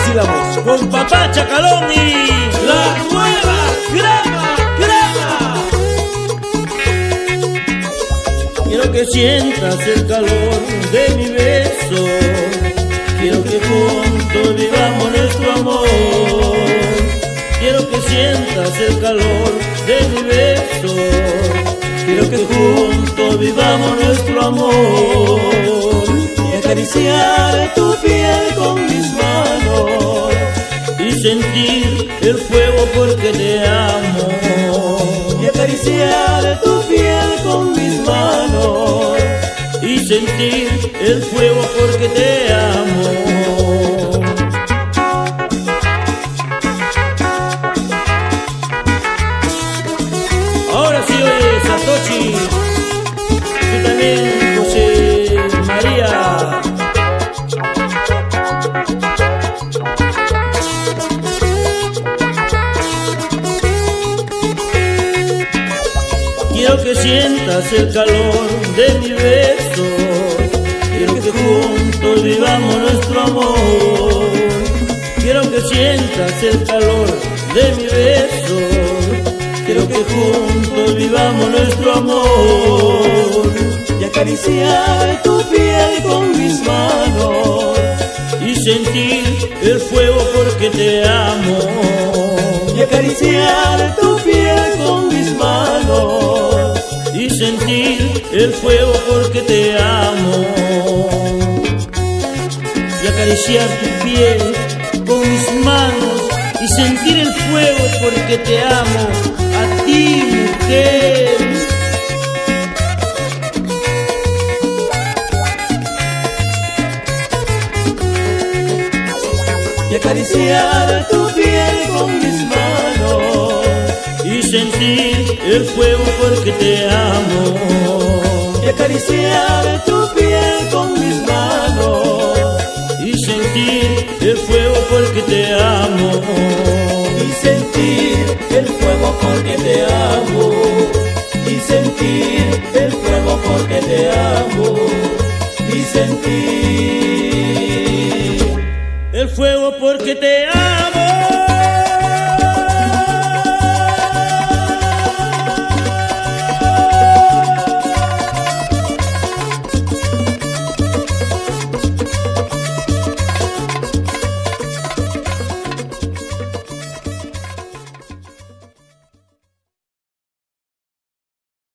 así vamos, con Papá Chacalón y la nueva grama. Quiero que sientas el calor de mi beso, quiero que juntos vivamos nuestro amor. Quiero que sientas el calor de mi beso, quiero que juntos vivamos nuestro amor. Y acariciar tu piel con mis manos y sentir el fuego porque te amo. Y acariciar tu piel con mis manos y sentir el fuego porque te amo. Ahora sí, oye, Satoshi, tú también, José María. Quiero que sientas el calor de mi beso, quiero que juntos vivamos nuestro amor. Quiero que sientas el calor de mi beso, quiero que juntos vivamos nuestro amor. Y acariciar tu piel con mis manos y sentir el fuego porque te amo. Y acariciar tu piel con mis manos y sentir el fuego porque te amo. Y acariciar tu piel con mis manos y sentir el fuego porque te amo. A ti, mujer. Y acariciar tu piel con mis manos y sentir el fuego porque te amo. Y acariciar tu piel con mis manos y sentir el fuego porque te amo. Y sentir el fuego porque te amo. Y sentir el fuego porque te amo. Y sentir el fuego porque te amo.